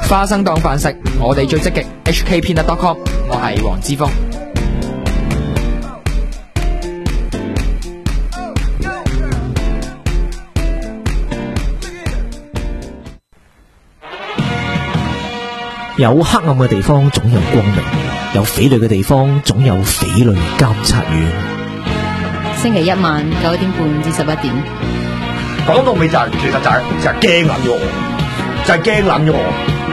花生當飯食，我哋最積極。hkpeanut.com， 我係黃之鋒。 有黑暗嘅地方總有光明，有匪類嘅地方總有匪類監察院。 星期一晚9點半至11點。 講到尾就係，其實就係驚撚咗我，就係驚撚咗我。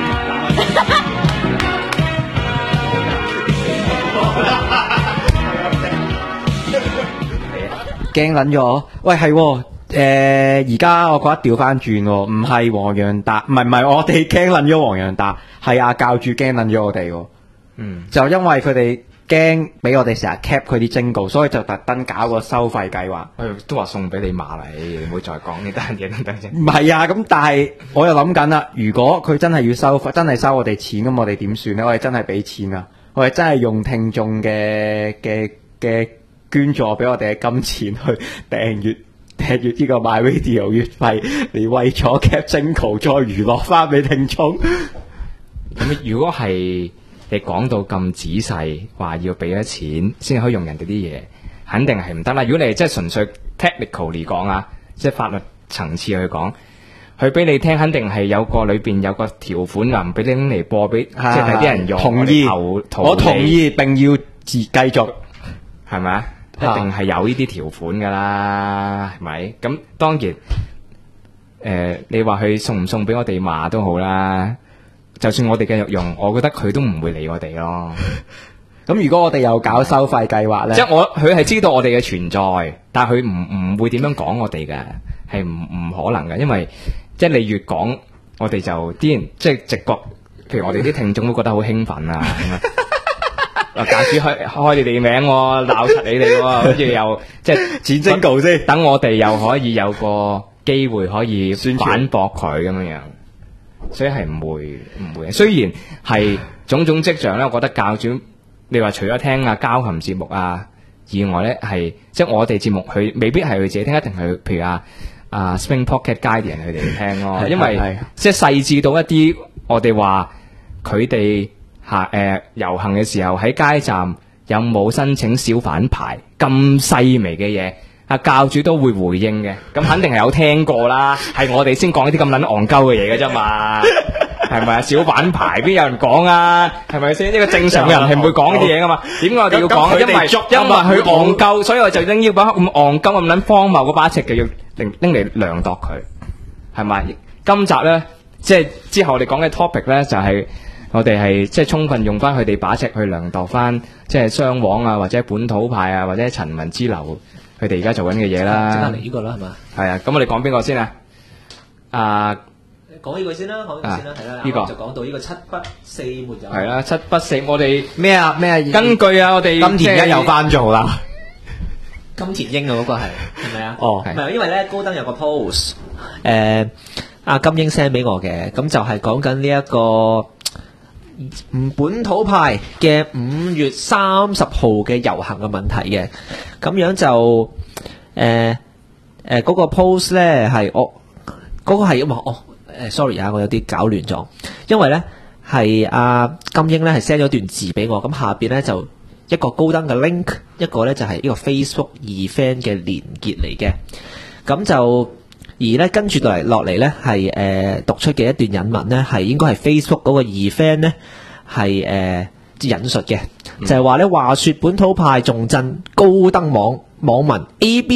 驚撚咗，喂係喎。而家我覺得調翻轉喎，唔係黃洋達，唔係我哋驚撚咗黃洋達，係阿教主驚撚咗我哋喎。就因為佢哋驚俾我哋成日 cap 佢啲徵稿，所以就特登搞個收費計劃。 都話送俾你馬嚟，你唔好再講呢單嘢等陣。 唔係啊，咁但係我又諗緊啦，如果佢真係要收費，真係收我哋錢，咁我哋點算呢？我哋真係俾錢啊！我哋真係用聽眾嘅捐助俾我哋嘅金錢去訂閱呢個 MyRadio 月費，嚟為咗 cap 徵稿再娛樂翻俾聽眾。 咁如果係你講到咁仔細，話要俾咗錢先可以用人哋啲嘢，肯定係唔得啦。如果你係真係純粹 technical 嚟講啊，即係法律層次去講，佢俾你聽，肯定係有個裏邊有個條款啊，唔俾你拎嚟播俾即係第啲人用。 同意，我同意並要繼續， 係咪啊？一定係有呢啲條款噶啦，係咪？咁當然，你話佢送唔送俾我哋罵都好啦。就算我哋繼續用，我覺得佢都唔會理我哋咯。 咁如果我哋又搞收費計劃呢？ 即係佢係知道我哋嘅存在，但係佢唔會點樣講我哋嘅，係唔可能嘅。因為即係你越講，我哋就啲人即係直覺，譬如我哋啲聽眾都覺得好興奮啊。教主開你哋名，鬧實你哋，跟住又即係剪徵稿先， 等我哋又可以有個機會可以反駁佢咁樣樣。所以係唔會，雖然係種種跡象咧，我覺得教主你話除咗聽交琴節目啊以外咧，係即係我哋節目佢未必係佢自己聽，一定係譬如Spring Pocket Guardian 佢哋聽咯，因為即係細緻到一啲我哋話佢哋遊行嘅時候喺街站有冇申請小販牌咁細微嘅嘢。教主都會回應嘅，咁肯定係有聽過啦，係我哋先講啲咁撚戇鳩嘅嘢嘅啫嘛，係咪啊？小販牌邊有人講啊？係咪先？呢個正常嘅人係唔會講呢啲嘢噶嘛？點解我哋要講？因為佢戇鳩，所以我就拎要把咁戇鳩咁撚荒謬嗰把尺就要拎嚟量度佢，係咪？今集咧，即係之後我哋講嘅 topic 咧，就係我哋係即係充分用翻佢哋把尺去量度翻，即係雙簧啊，或者本土派啊，或者陳文之流。佢哋而家做緊嘅嘢啦， 即刻嚟呢個啦，係嘛？ 係啊，咁我哋講邊個先啊？ 講呢個先啦，係啦， 呢個就講到呢個七不四沒有。 係啦，七不四，我哋咩啊？ 根據我哋金田一又翻做啦。 金田英啊，嗰個係咪啊？ 哦， 唔係，因為咧高登有個 post，阿金英 send 俾我嘅，咁就係講緊呢一個本土派嘅5月30號嘅遊行嘅問題嘅，咁樣就嗰個 post 咧係嗰個係sorry 啊，我有啲搞亂咗，因為咧係阿金英咧係 send 咗段字俾我，咁下邊咧就一個高登嘅 link， 一個咧就係呢個 Facebook event 嘅連結嚟嘅，咁就。而咧跟住落嚟咧係讀出嘅一段引文咧係應該係 Facebook 嗰個 event 咧係引述嘅，就係話咧話說本土派重鎮高登網民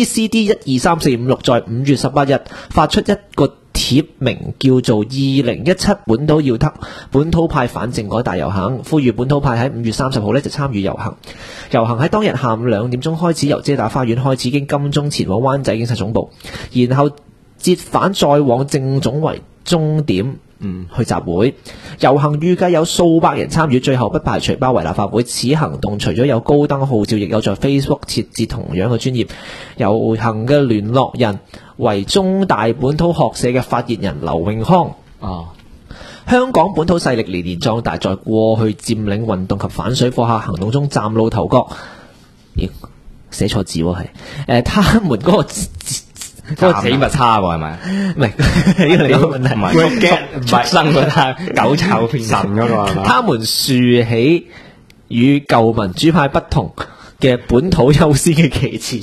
ABCD12345 在5月18日發出一個貼名叫做2017本土要得本土派反政改大遊行，呼籲本土派喺5月30號咧就參與遊行。遊行喺當日下午2點鐘開始，由遮打花園開始，經金鐘前往灣仔警察總部，然後折返再往政總為終點去集會。遊行預計有數百人參與，最後不排除包圍立法會。此行動除咗有高登號召，亦有在 Facebook 設置同樣嘅專頁。遊行嘅聯絡人為中大本土學社嘅發言人劉永康。香港本土勢力年年壯大，在過去佔領運動及反水貨客行動中嶄露頭角。寫錯字喎，係他們嗰個嗰個死物差喎係咪？ 唔係呢個另一個問題。 唔係畜生嗰單狗臭片神嗰個係嘛？ 他們豎起與舊民主派不同嘅本土優先嘅旗幟，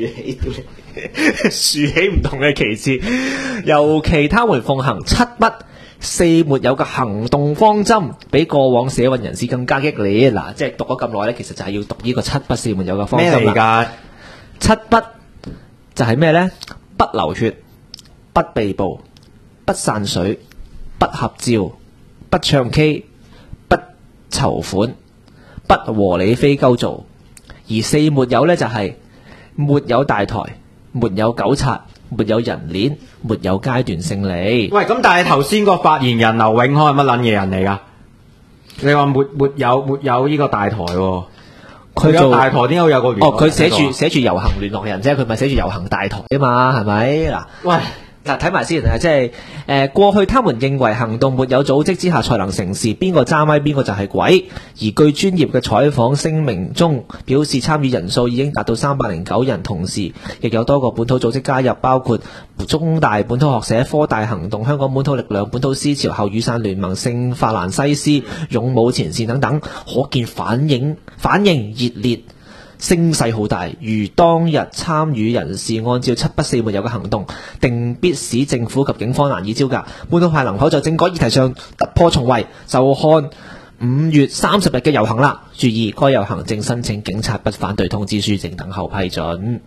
豎起唔同嘅旗幟，尤其他們奉行七不四沒有嘅行動方針，比過往社運人士更加激烈。嗱，即係讀咗咁耐咧，其實就係要讀呢個七不四沒有嘅方針啦。 咩嚟㗎？ 七不就係咩呢？不流血、不被捕、不散水、不合照、不唱 K、不籌款、不和理非鳩做。而四沒有呢，就係沒有大台、沒有糾察、沒有人鏈、沒有階段勝利。 喂，咁但係頭先個發言人劉永康係乜撚嘢人嚟㗎？你話沒有呢個大台喎？佢有大台點解會有個聯絡？ 佢寫住遊行聯絡人啫，佢咪寫住遊行大台啊嘛，係咪嗱？ 喂， 嗱睇埋先啊，即係過去他們認為行動沒有組織之下才能成事，邊個揸咪邊個就係鬼。而據專業嘅採訪聲明中表示，參與人數已經達到309人，同時亦有多個本土組織加入，包括中大本土學社、科大行動、香港本土力量、本土思潮、後雨傘聯盟、聖法蘭西斯、勇武前線等等，可見反應熱烈。聲勢好大，如當日參與人士按照七不四沒有嘅行動，定必使政府及警方難以招架。本土派能否在政改議題上突破重圍，就看5月30日嘅遊行啦。注意，該遊行正申請警察不反對通知書，正等候批准。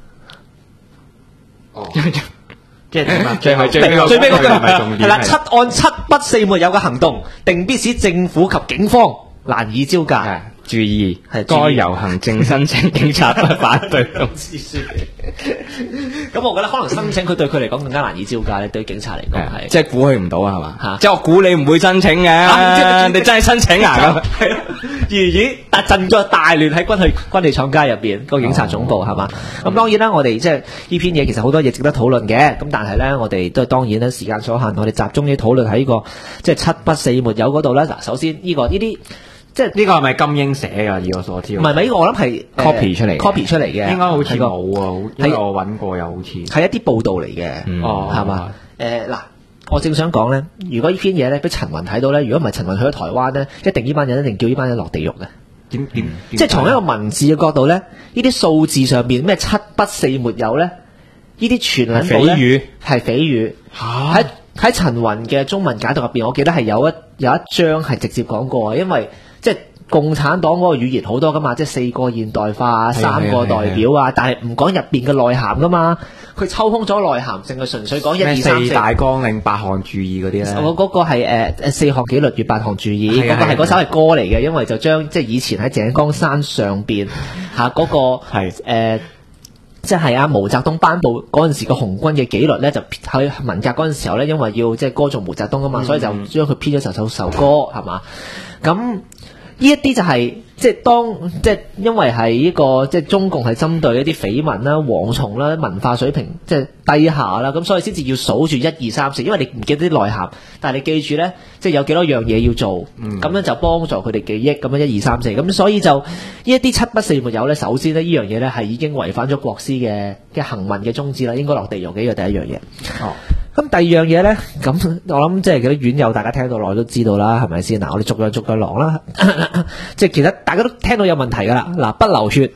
即係最尾嗰句係咪重點？ 係啦，按七不四沒有嘅行動，定必使政府及警方難以招架。 注意， 係該遊行正申請警察不反對通知書。 咁我覺得可能申請佢對佢嚟講更加難以招架咧，對警察嚟講係。 即係估佢唔到啊，係嘛？ 嚇即係我估你唔會申請嘅，你真係申請啊咁。 係咯，咦？但陣咗大亂喺軍器廠街入邊個警察總部係嘛？咁當然啦，我哋即係呢篇嘢其實好多嘢值得討論嘅。咁但係咧，我哋都係當然啦，時間所限，我哋集中啲討論喺呢個即係七不四沒有嗰度啦。嗱，首先呢啲。即係呢個係咪金英寫㗎？以我所知， 唔係呢個我諗係 copy 出嚟嘅， 應該好似冇啊，因為我揾過又好似係一啲報道嚟嘅，係嘛？嗱，我正想講咧，如果呢篇嘢咧俾陳雲睇到咧，如果唔係陳雲去咗台灣咧，一定呢班人一定叫呢班人落地獄嘅。點即係從一個文字嘅角度咧，呢啲數字上邊咩七不四沒有咧，呢啲全撚部咧係匪語。喺陳雲嘅中文解讀入邊，我記得係有一章係直接講過，因為即係共產黨嗰個語言好多噶嘛，即係4個現代化、3個代表啊，但係唔講入邊嘅內涵噶嘛，佢抽空咗內涵，淨係純粹講1、2、3、4 大綱領8項注意嗰啲咧。 我嗰個係4項紀律與8項注意，嗰個係嗰首係歌嚟嘅，因為就將即係以前喺井岡山上邊嗰個係即係毛澤東頒布嗰陣時個紅軍嘅紀律咧，就喺文革嗰陣時候咧，因為要即係歌頌毛澤東啊嘛，所以就將佢編咗首歌係嘛。咁呢一啲就係即係因為係呢個即係中共係針對一啲緋聞啦、蝗蟲啦、文化水平即係低下啦，咁所以先至要數住1、2、3、4，因為你唔記得啲內涵，但係你記住咧，即係有幾多樣嘢要做，咁樣就幫助佢哋記憶，咁樣1、2、3、4，咁所以就呢一啲七不四沒有咧，首先呢，呢樣嘢咧係已經違反咗國師嘅行文嘅宗旨啦，應該落地獄嘅呢個第一樣嘢。咁第二樣嘢咧，咁我諗即係嗰啲院友大家聽到耐都知道啦，係咪先？嗱，我哋逐樣講啦，即係其實大家都聽到有問題噶啦。嗱，不流血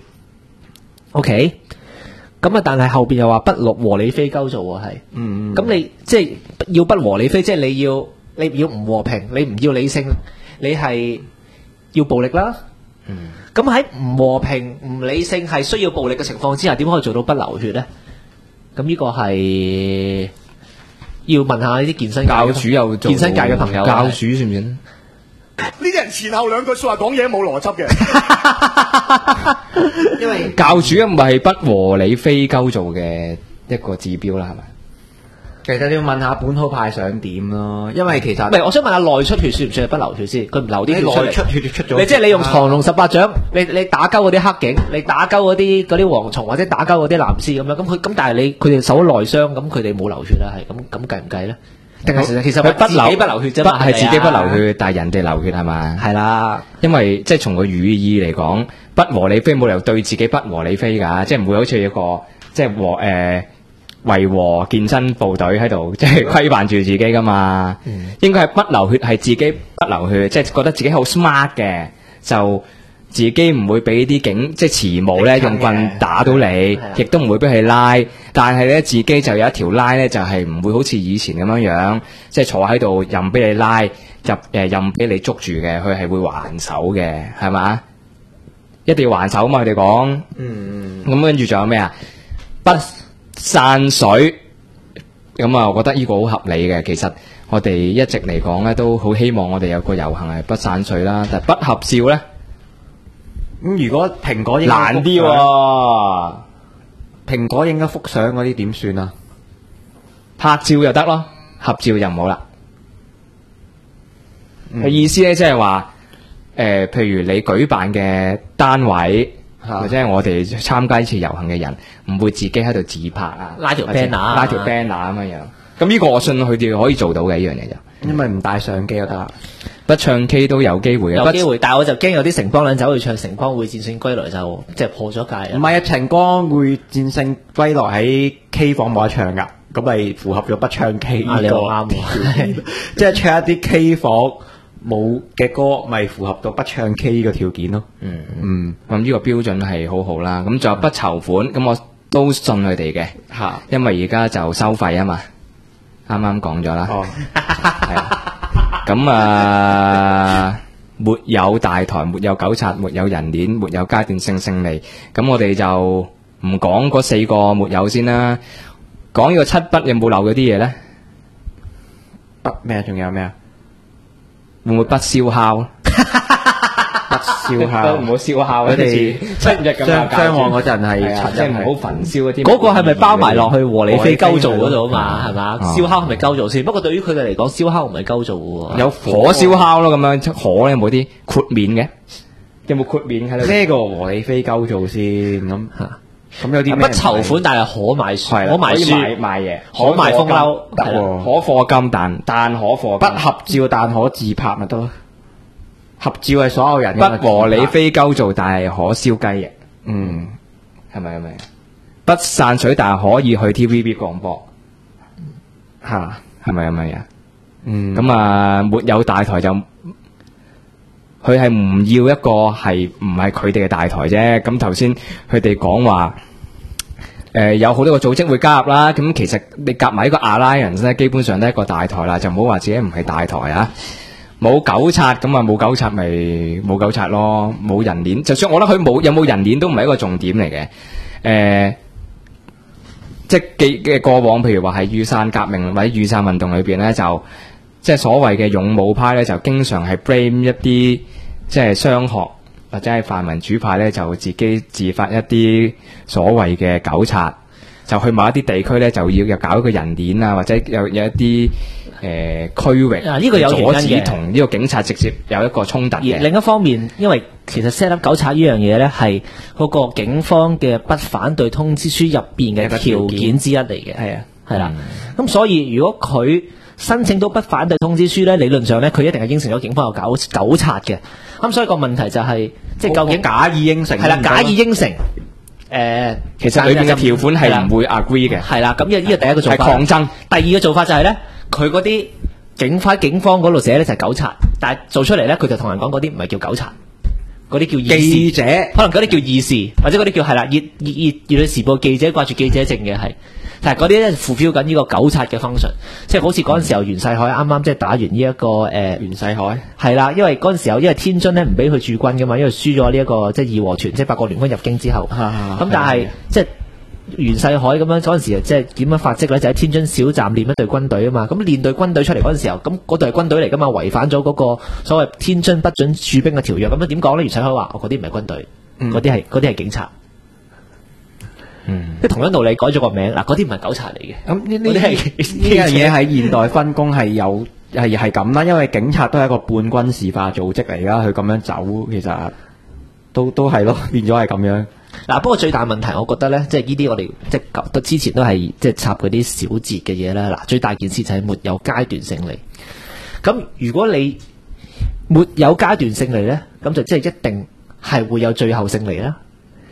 ，OK， 咁啊，但係後邊又話不和理非鳩做喎，係，咁你即係要不和理非，即係你要唔和平，你唔要理性，你係要暴力啦。咁喺唔和平、唔理性係需要暴力嘅情況之下，點可以做到不流血咧？咁呢個係。要問下呢啲健身教主有健身界嘅朋友， 教主算唔算？ 呢啲人前後兩句說話講嘢冇邏輯嘅， 因為教主唔係不和理非鳩做嘅一個指標啦，係咪？ 其實你要問下本土派想點咯，因為其實唔係，我想問下內出血算唔算係不流血先？佢唔流啲血出嚟， 內出血出咗。 你即係你用藏龍18掌，你打鳩嗰啲黑警，你打鳩嗰啲蝗蟲或者打鳩嗰啲藍絲咁樣，咁但係佢哋受咗內傷，咁佢哋冇流血啦，係咁計唔計咧？定係其實佢自己不流血啫嘛？ 係自己不流血，但係人哋流血係嘛？ 係啦， 因為即係從個語意嚟講，不和理非冇理由對自己不和理非㗎，即係唔會好似一個即係維和健身部隊喺度，即係規範住自己噶嘛。應該係不流血，係自己不流血，即係覺得自己好 smart 嘅，就自己唔會俾啲即係慈母咧用棍打到你，亦都唔會俾佢拉。但係咧自己就有一條拉咧，就係唔會好似以前咁樣，即係坐喺度任俾你拉，任俾你捉住嘅，佢係會還手嘅，係嘛？一定要還手嘛，佢哋講。咁跟住仲有咩啊？不散水。咁啊，我覺得呢個好合理嘅。其實我哋一直嚟講咧，都好希望我哋有個遊行係不散水啦，但係不合照咧。 咁如果蘋果應該難啲喎， 蘋果應該幅相嗰啲點算啊？ 拍照就得咯，合照就唔好啦。佢意思咧，即係話譬如你舉辦嘅單位，或者係我哋參加呢次遊行嘅人，唔會自己喺度自拍啊， 拉條 banner 拉條 banner 咁樣。咁呢個我信佢哋可以做到嘅呢樣嘢就， 因為唔帶相機就得啦。 不唱 K 都有機會嘅， 有機會，但係我就驚有啲城邦撚走去唱城邦會戰勝歸來就即係破咗戒。 唔係啊，晴光會戰勝歸來喺 K 房冇得唱㗎，咁咪符合咗不唱 K 呢個。 你好啱喎， 即係唱一啲 K 房冇嘅歌，咪符合到不唱 K 呢個條件咯。 咁呢個標準係好好啦。咁仲有不籌款，咁我都信佢哋嘅，因為而家就收費啊嘛，啱啱講咗啦。係啊。咁沒有大台，沒有糾察，沒有人鏈，沒有階段性勝利。咁我哋就唔講嗰4個沒有先啦，講呢個7不有冇漏嗰啲嘢咧？ 不咩？仲有咩啊？ 會唔會不燒烤？ 不燒烤， 唔好燒烤。 佢哋 7日咁張望嗰陣係即係唔好焚燒嗰啲。 嗰個係咪包埋落去和理非鳩做嗰度啊嘛？係嘛？燒烤係咪鳩做先？不過對於佢哋嚟講，燒烤唔係鳩做嘅喎。 有火燒烤咯，咁樣火咧有冇啲豁免嘅？有冇豁免喺度？ 咩個和理非鳩做先咁？咁有啲不籌款，但係可賣書，可賣書賣嘢， 可賣風褸， 得喎。 可課金，但可課不合照，但可自拍咪得咯。合照係所有人不和理非鳩做，但係可燒雞翼。係咪？不散水，但係可以去 TVB 廣播。係咪啊？咁啊，沒有大台就佢係唔要一個係唔係佢哋嘅大台啫。咁頭先佢哋講話，有好多個組織會加入啦。咁其實你夾埋呢個 Alliance 咧，基本上都係一個大台啦，就唔好話自己唔係大台啊。冇糾察咁啊，冇糾察咪冇糾察咯，冇人鏈。就算我覺得佢有冇人鏈都唔係一個重點嚟嘅。即係嘅過往，譬如話係雨傘革命或者雨傘運動裏邊咧，就即係所謂嘅勇武派咧，就經常係 blame 一啲即係商學或者係泛民主派咧，就自己自發一啲所謂嘅糾察，就去某一啲地區咧，就要搞一個人鏈啊，或者有一啲區域呢個有原因嘅， 阻止同呢個警察直接有一個衝突嘅。 而另一方面，因為其實 set up 糾察呢樣嘢咧，係嗰個警方嘅不反對通知書入邊嘅條件之一嚟嘅。係啦。咁所以如果佢申請到不反對通知書咧，理論上咧佢一定係應承咗警方有糾察嘅。咁所以個問題就係、即係究竟假意應承係啦，假意應承。 其實裏邊嘅條款係唔會 agree 嘅。 係啦，咁呢個第一個做法。 係抗爭。 第二個做法就係咧，佢嗰啲警方嗰度寫咧就係糾察，但係做出嚟咧佢就同人講嗰啲唔係叫糾察，嗰啲叫記者， 可能嗰啲叫議事，或者嗰啲叫係啦，熱女時報記者掛住記者證嘅係，但係嗰啲咧fulfill緊呢個糾察嘅 function， 即係好似嗰陣時候袁世凱啱啱即係打完呢一個袁世凱係啦，因為嗰陣時候因為天津咧唔俾佢駐軍噶嘛，因為輸咗呢一個即係義和團，即係八國聯軍入京之後，咁但係即係。袁世凱咁樣嗰陣時即係點樣發跡咧？就喺天津小站練一隊軍隊啊嘛，咁練隊軍隊出嚟嗰陣時候，咁嗰隊係軍隊嚟噶嘛，違反咗嗰個所謂天津不准駐兵嘅條約，咁樣點講咧？袁世凱話：嗰啲唔係軍隊，嗰啲係警察。即係同樣道理改咗個名，嗱嗰啲唔係糾察嚟嘅。咁呢樣嘢喺現代分工係有係咁啦，因為警察都係一個半軍事化組織嚟噶，佢咁樣走其實都係咯，變咗係咁樣。 嗱，不過最大問題，我覺得咧，即係呢啲我哋即係之前都係即係插嗰啲小節嘅嘢啦。嗱，最大件事就係沒有階段勝利。咁如果你沒有階段勝利咧，咁就即係一定係會有最後勝利啦。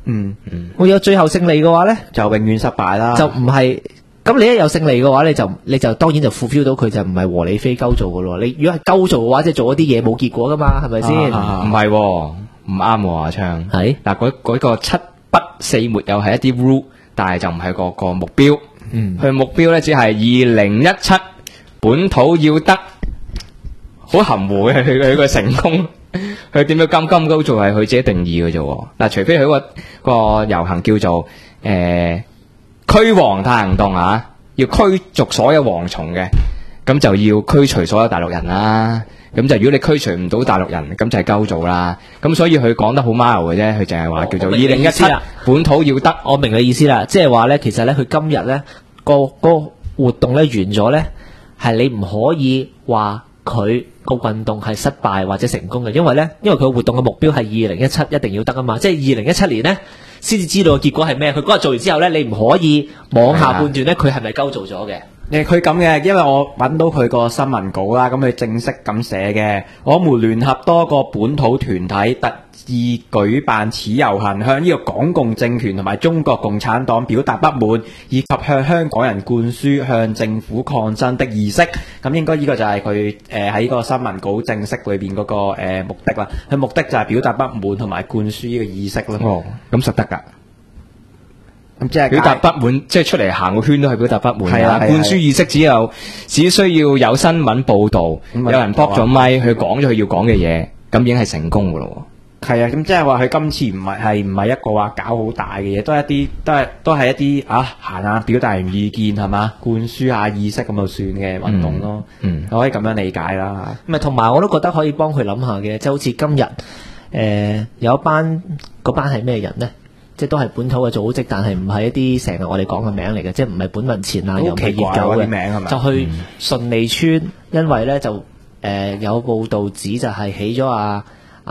會有最後勝利嘅話咧， 就永遠失敗啦。 就唔係。咁你一有勝利嘅話，你就當然就 fulfill 到佢就唔係和理非鳩做嘅咯。你如果係鳩做嘅話，即係做一啲嘢冇結果噶嘛，係咪先？ 唔係喎，唔啱喎，阿昌。 係嗱，嗰個七不四沒有係一啲 rule，但係就唔係個目標。佢目標咧只係2017本土要得，好含糊嘅佢個成功。佢點樣金鳩做係佢自己定義嘅啫喎。嗱，除非佢個遊行叫做驅蝗大行動啊，要驅逐所有蝗蟲嘅，咁就要驅除所有大陸人啦。咁就如果你驅除唔到大陸人，咁就係鳩做啦。咁所以佢講得好 mild 嘅啫，佢淨係話叫做2017本土要得。 我明你意思啦，即係話咧，其實咧佢今日咧個活動咧完咗咧，係你唔可以話佢個運動係失敗或者成功嘅，因為佢個活動嘅目標係2017一定要得啊嘛，即係2017年咧先至知道個結果係咩。佢嗰日做完之後咧，你唔可以妄下判斷咧佢係咪鳩做咗嘅。 佢咁嘅，因為我揾到佢個新聞稿啦，咁佢正式咁寫嘅，我們聯合多個本土團體特意舉辦此遊行，向呢個港共政權同埋中國共產黨表達不滿，以及向香港人灌輸向政府抗爭的意識。咁應該呢個就係佢喺個新聞稿正式裏邊嗰個目的啦。佢目的就係表達不滿同埋灌輸呢個意識咯。 哦，咁實得㗎。 咁即係表達不滿，即係出嚟行個圈都係表達不滿。 係啦， 灌輸意識只需要有新聞報導，有人駁咗咪，佢講咗佢要講嘅嘢，咁已經係成功㗎咯。 係啊，咁即係話佢今次唔係一個話搞好大嘅嘢，都係一啲行下表達完意見係嘛，灌輸下意識咁就算嘅運動咯。我可以咁樣理解啦。 唔係，同埋我都覺得可以幫佢諗下嘅，即係好似今日有一班嗰班係咩人呢？即係都係本土嘅組織，但係唔係一啲成日我哋講嘅名嚟嘅，即係唔係本民前啊，又唔係熱狗嘅名係咪？ 就去順利村，因為咧就有報道指就係起咗阿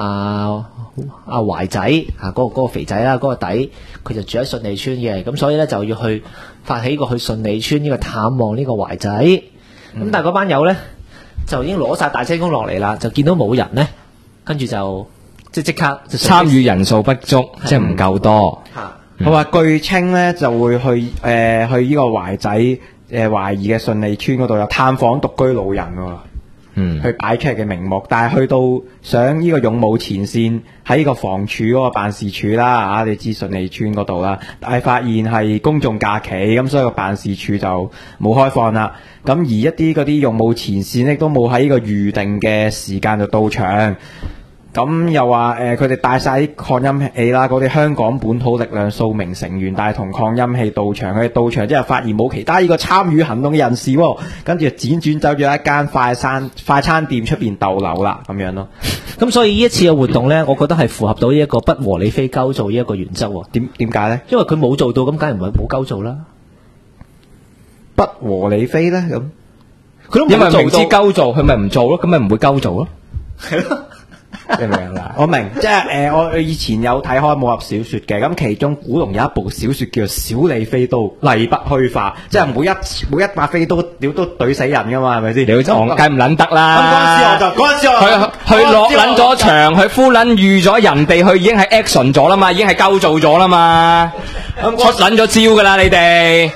懷仔嗰個肥仔啦，嗰個底佢就住喺順利村嘅，咁所以咧就要去發起個去順利村呢個探望呢個懷仔。咁但係嗰班友咧就已經攞晒大聲公落嚟啦，就見到冇人咧，跟住就即刻就參與人數不足，即係唔夠多。 佢話據稱咧就會去呢個懷仔懷疑嘅順利村嗰度有探訪獨居老人喎。去擺出嚟嘅名目，但係去到上呢個勇武前線喺呢個房署嗰個辦事處啦，你知順利村嗰度啦，但係發現係公眾假期，咁所以個辦事處就冇開放啦。咁而一啲嗰啲勇武前線咧都冇喺呢個預定嘅時間就到場。咁又話佢哋帶晒啲擴音器啦，嗰啲香港本土力量數名成員帶同擴音器到場，佢哋到場之後發現冇其他呢個參與行動嘅人士喎，跟住輾轉走咗一間快餐店出邊逗留啦，咁樣咯。 咁所以呢一次嘅活動呢，我覺得係符合到呢一個不和理非鳩做呢一個原則喎。 點解呢？ 因為佢冇做到，咁梗係唔係冇鳩做啦。 不和理非呢？咁佢都因為明知鳩做，佢咪唔做咯，咁咪唔會鳩做咯。 係咯。 你明唔明啊？ 我明，即係我以前有睇開武俠小說嘅，咁其中古龍有一部小說叫做《小李飛刀》，例不虛發，即係每一把飛刀屌都懟死人噶嘛，係咪先？ 你好戇梗唔撚得啦！ 咁嗰陣時我佢落撚咗場，佢呼撚預咗人哋，佢已經係 action 咗啦嘛，已經係鳩做咗啦嘛，出撚咗招噶啦，你哋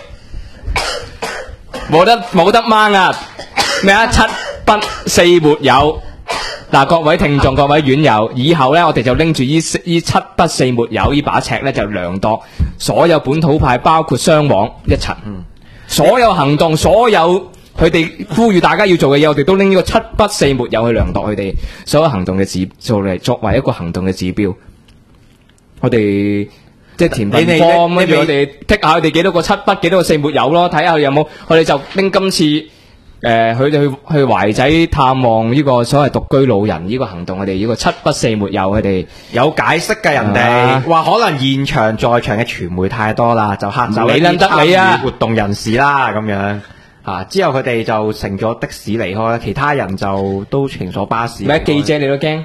冇得掹啊！咩啊？七不四沒有。嗱，各位聽眾、各位院友，以後咧，我哋就拎住呢七不四沒有呢把尺咧，就量度所有本土派，包括雙黃一齊，所有行動，所有佢哋呼籲大家要做嘅嘢，我哋都拎呢個七不四沒有去量度佢哋所有行動嘅作為一個行動嘅指標。我哋即係填份方，跟住我哋剔下佢哋幾多個七不，幾多個四沒有咯，睇下佢有冇。我哋就拎今次。佢哋去懷仔探望呢個所謂獨居老人呢個行動，我哋呢個七不四沒有，佢哋有解釋嘅，人哋話可能現場在場嘅傳媒太多啦，就嚇走一啲參與活動人士啦，咁樣之後佢哋就乘咗的士離開，其他人就都乘咗巴士。 咩記者你都驚？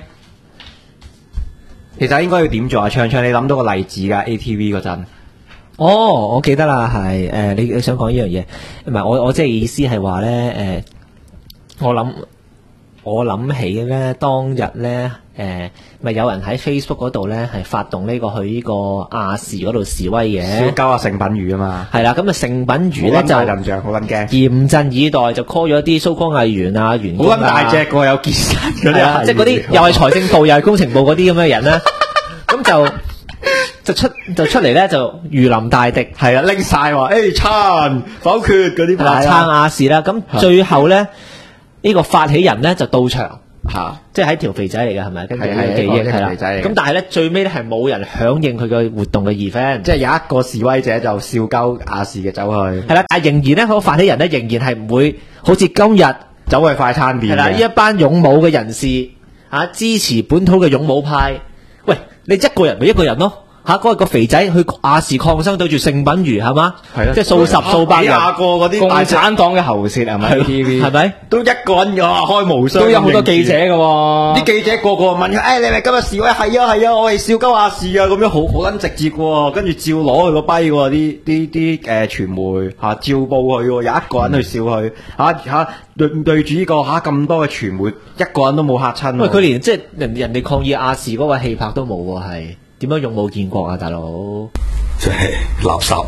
其實應該要點做啊？唱你諗到個例子㗎 ATV 嗰陣。 我記得啦，係你想講呢樣嘢，唔係我即係意思係話咧，我諗我諗起咧，當日咧，咪有人喺 Facebook 嗰度咧係發動呢個去呢個亞視嗰度示威嘅， 小鳩啊成品魚啊嘛， 係啦，咁啊成品魚咧就好撚大陣仗，好撚驚， 嚴陣以待，就 call 咗啲 so call 藝員啊、員工好撚大隻個，有健身嗰係啊， 啲， 即係嗰啲又係財政部又係工程部嗰啲咁嘅人啦，咁就出嚟咧就如臨大敵， 係啊，拎晒話，撐否決嗰啲撐亞視啦，咁最後咧呢個發起人咧就到場。即係喺條肥仔嚟嘅係咪？根據呢個記憶係啦。咁但係咧最尾咧係冇人響應佢嘅活動嘅 event， 即係有一個示威者就笑鳩亞視嘅走去。 係啦，但係仍然咧嗰個發起人咧仍然係唔會好似今日走去快餐店。 係啦，呢一班勇武嘅人士支持本土嘅勇武派。喂，你一個人咪一個人咯。嗰個肥仔去亞視抗爭對住成品魚係嘛？係即係數十數百人， 廿個嗰啲共產黨嘅喉舌係咪 ？TV 係咪都一個人㗎，開無雙都有好多記者嘅喎。 啲記者個個問佢：，你咪今日示威？係啊，我係笑鳩亞視啊，咁樣好撚直接喎。跟住照攞佢個跛喎，啲傳媒照報佢喎，有一個人去笑佢對住呢個咁多嘅傳媒，一個人都冇嚇親。 喂，佢連即係人哋抗議亞視嗰個氣魄都冇喎，係。點樣勇武建國啊，大佬？ 即係垃圾。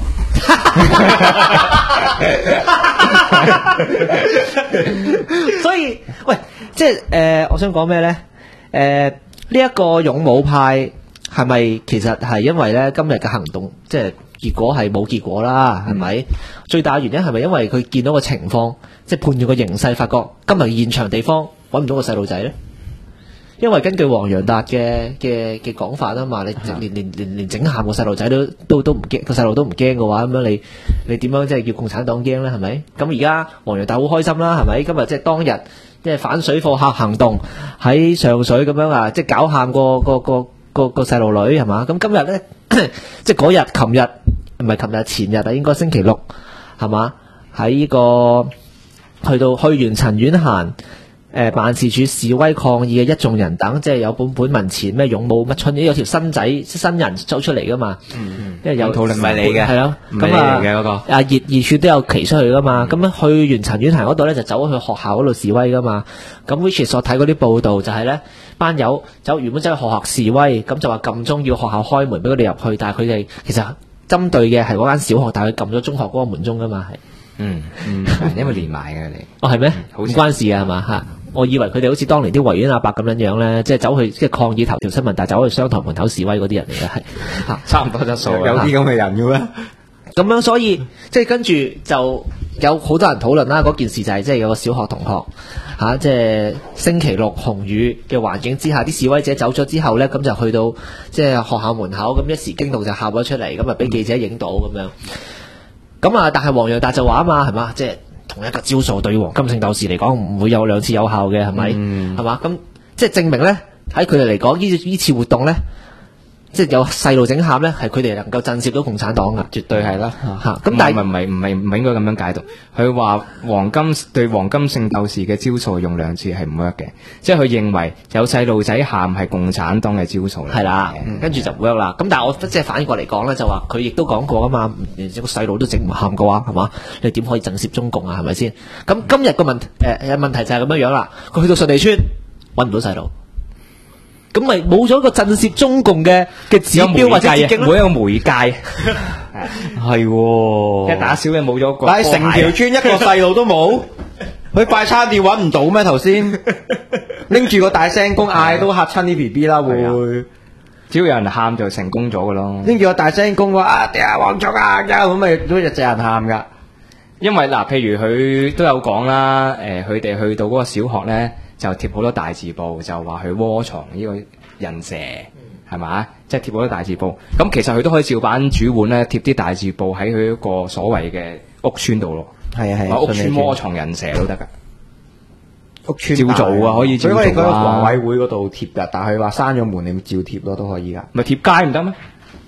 所以，喂，即係我想講咩咧？呢一個勇武派係咪其實係因為咧今日嘅行動，即係結果係冇結果啦？係咪？最大原因係咪因為佢見到個情況，即係判斷個形勢，發覺今日現場地方揾唔到個細路仔咧？因為根據黃洋達嘅講法啊嘛，你連整喊個細路仔都唔驚，個細路都唔驚嘅話，咁樣你點樣即係叫共產黨驚咧？係咪？咁而家黃洋達好開心啦，係咪？今日即係當日即係反水貨客行動喺上水咁樣啊，即係搞喊個細路女係嘛？咁今日咧即係嗰日，前日啊，應該星期六係嘛？喺呢個去完陳婉嫻辦事處示威抗議嘅一眾人等，即係有本文前咩勇武乜春，有條新人走出嚟噶嘛？因為有討論唔係你嘅， 係咯， 咁啊嘅嗰個熱處都有騎出去噶嘛？咁樣去完陳婉嫻嗰度咧，就走去學校嗰度示威噶嘛？咁 which 所睇嗰啲報道就係咧，班友原本走去學校示威，咁就話撳鐘要學校開門俾佢哋入去，但係佢哋其實針對嘅係嗰間小學，但係佢撳咗中學嗰個門鐘噶嘛？係因為連埋嘅你係咩？唔關事嘅係嘛嚇？我以為佢哋好似當年啲維園阿伯咁樣咧，即係走去即係抗議頭條新聞，但係走去商台門口示威嗰啲人嚟嘅，係差唔多質素。 有啲咁嘅人嘅咩？ 咁樣所以即係跟住就有好多人討論啦。嗰件事就係即係有個小學同學即係星期六紅雨嘅環境之下，啲示威者走咗之後咧，咁就去到即係學校門口，咁一時驚動就喊咗出嚟，咁啊俾記者影到咁樣。咁啊，但係黃洋達就話啊嘛，係嘛，即係。同一個招數對黃金聖鬥士嚟講唔會有兩次有效嘅，係咪？係嘛？咁即係證明咧，喺佢哋嚟講呢次活動咧，即係有細路整喊咧，係佢哋能夠震懾到共產黨噶， 絕對係啦。 咁但係唔係應該咁樣解讀？佢話黃金聖鬥士嘅招數用兩次係唔 work 嘅，即係佢認為有細路仔喊係共產黨嘅招數嚟。 係啦，跟住就唔 work 啦。咁但係我即係反過嚟講咧，就話佢亦都講過啊嘛，連個細路都整唔喊嘅話，係嘛？你點可以震懾中共啊？係咪先？咁今日個問題就係咁樣樣啦。佢去到順利村揾唔到細路。咁咪冇咗個震懾中共嘅指標或者捷徑， 每一個媒介係喎， 一打小嘅冇咗個， 但係成條村一個細路都冇，去快餐店揾唔到咩？頭先拎住個大聲公嗌都嚇親啲 BB 啦，會只要有人喊就成功咗嘅咯。 拎住個大聲公話黃竹啊，咁咪都日日人喊噶。 因為譬如佢都有講啦，佢哋去到嗰個小學咧。就貼好多大字報，就話佢窩藏呢個人蛇，係嘛？即係貼好多大字報。咁其實佢都可以照版煮碗咧，貼啲大字報喺佢一個所謂嘅屋村度咯。 係啊係啊， 屋村窩藏人蛇都得㗎。 屋村照做啊，可以照做啊。 佢喺房委會嗰度貼㗎，但係佢話閂咗門，你咪照貼咯，都可以㗎。 咪貼街唔得咩？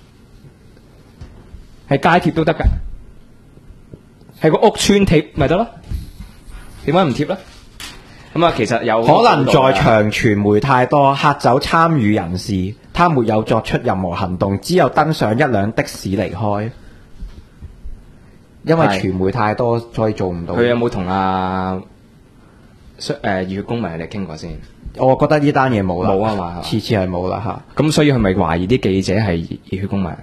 係街貼都得㗎，係個屋村貼咪得咯？點解唔貼咧？咁其實有可能在場傳媒太多，嚇走參與人士，他沒有作出任何行動，只有登上一輛的士離開。因為傳媒太多，所以做唔到。 佢有冇同熱血公民你哋傾過先？ 我覺得呢單嘢冇啦， 冇啊嘛， 次次係冇啦嚇。 咁所以佢咪懷疑啲記者係熱血公民？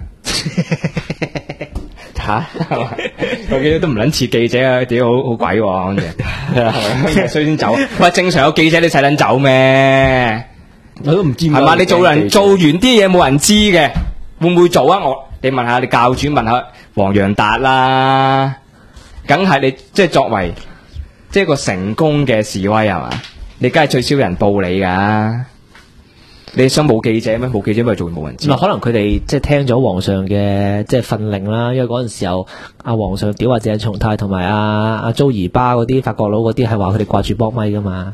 嚇， 我記得都唔撚似記者啊！屌好鬼喎，講嘢，所以先走。喂，正常有記者你使撚走咩？ 我都唔知係嘛？你做完啲嘢冇人知嘅，會唔會做啊？你問下你教主，問下黃洋達啦，梗係你即係作為即係個成功嘅示威係嘛？你梗係最少人報你㗎。你想冇記者咩？冇記者咪做冇人知。 可能佢哋即係聽咗皇上嘅即係訓令啦，因為嗰陣時候阿皇上屌阿鄭松泰同埋阿租兒巴嗰啲法國佬嗰啲係話佢哋掛住搏咪噶嘛。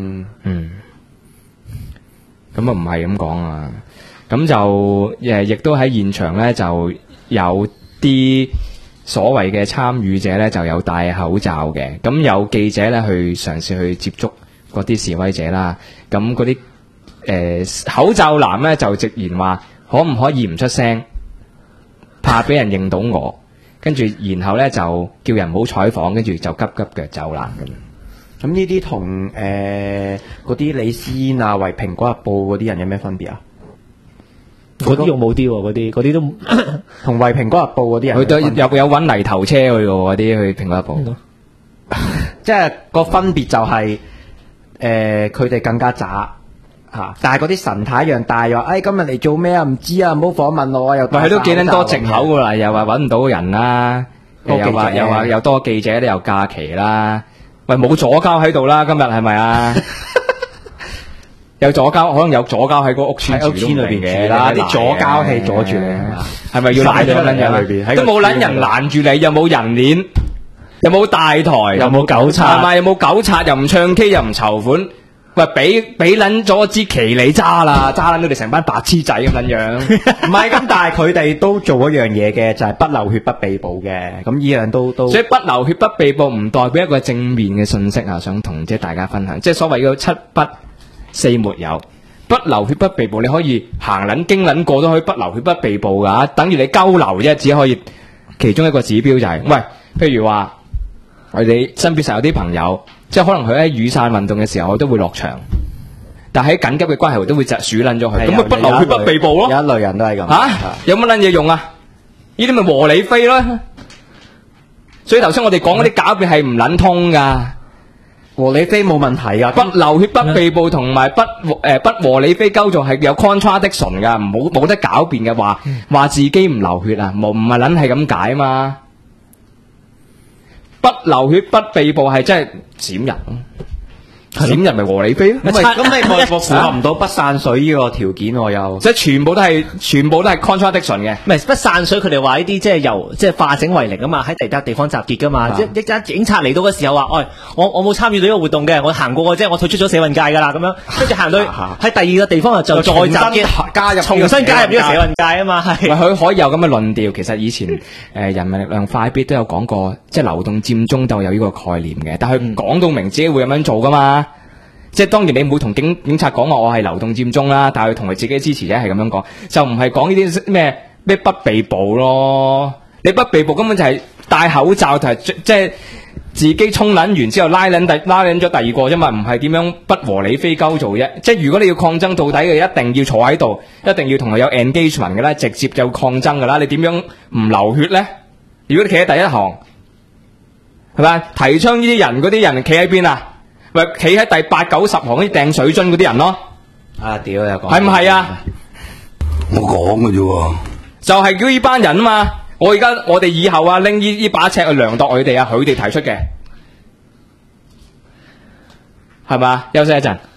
咁啊唔係咁講啊，咁就亦都喺現場咧就有啲所謂嘅參與者咧就有戴口罩嘅，咁有記者咧去嘗試去接觸嗰啲示威者啦，咁嗰啲口罩男咧就直言話可唔可以唔出聲，怕俾人認到我，跟住然後咧就叫人唔好採訪，跟住就急急腳走啦咁。 咁呢啲同嗰啲李思嫣啊、為蘋果日報嗰啲人有咩分別啊？ 嗰啲用冇啲喎，嗰啲都同為蘋果日報嗰啲人佢都有揾泥頭車去喎，嗰啲去蘋果日報。 即係個分別就係佢哋更加渣嚇，但係嗰啲神態一樣大，又話今日嚟做咩啊？唔知啊，唔好訪問我啊！又佢都幾撚多藉口㗎啦，又話揾唔到人啦，又話又多記者都有假期啦。喂，冇左膠喺度啦，今日係咪啊？有左膠，可能有左膠喺個屋村裏邊嘅啦， 啲左膠係阻住你， 係咪要攔咗撚人裏邊？都冇撚人攔住你，又冇人鏈，又冇大台， 又冇狗刷， 係咪？又冇狗刷，又唔唱 K，又唔籌款。喂，俾撚咗支旗你揸啦，揸撚到你成班白痴仔咁撚樣。 唔係咁，但係佢哋都做一樣嘢嘅，就係不流血不被捕嘅。咁呢樣都所以不流血不被捕唔代表一個正面嘅信息啊！想同即係大家分享，即係所謂嘅七不四沒有，不流血不被捕，你可以行撚經撚過都可以不流血不被捕㗎，等於你鳩流啫，只可以其中一個指標就係，喂，譬如話我哋身邊實有啲朋友。即係可能佢喺雨傘運動嘅時候，佢都會落場，但係喺緊急嘅關係，都會就鼠撚咗佢，咁咪不流血不被捕咯。有一類人都係咁。 有乜撚嘢用啊？呢啲咪和理非咯。所以頭先我哋講嗰啲狡辯係唔撚通噶， 和理非冇問題噶。 不流血不被捕同埋不和理非構造係有 contradiction 噶，冇得狡辯嘅話自己唔流血啊，唔係撚係咁解嘛。不流血不被捕係真係閃人，閃人咪和理非咯。 咁你咪符合唔到不散水呢個條件我又， 即係全部都係 contradiction 嘅。 唔係不散水，佢哋話呢啲即係由即係化整為零啊嘛，喺第他地方集結噶嘛。即係一陣警察嚟到嘅時候話，我冇參與到呢個活動嘅，我行過嘅啫，我退出咗社運界㗎啦咁樣。跟住行到喺第二個地方就再集結加入，重新加入呢個社運界啊嘛。係佢可以有咁嘅論調。其實以前人民力量快必都有講過，即係流動佔中就有呢個概念嘅，但係佢講到明自己會咁樣做㗎嘛。即係當然你唔會同警察講話我係流動佔中啦，但係佢同佢自己支持者係咁樣講，就唔係講呢啲咩不被捕咯。你不被捕根本就係戴口罩，就係即係自己沖撚完之後拉撚咗第二個啫嘛，唔係點樣不和理非鳩做啫。即係如果你要抗爭到底嘅，一定要坐喺度，一定要同佢有 engagement 嘅啦，直接就抗爭㗎啦。你點樣唔流血咧？如果你企喺第一行，係咪提倡呢啲人嗰啲人企喺邊啊？咪企喺第8、9、10行啲掟水樽嗰啲人咯。 啊屌又講， 係唔係啊？ 我講嘅啫， 就係叫呢班人啊嘛。我哋以後啊拎呢把尺去量度佢哋啊，佢哋提出嘅，係嘛？休息一陣。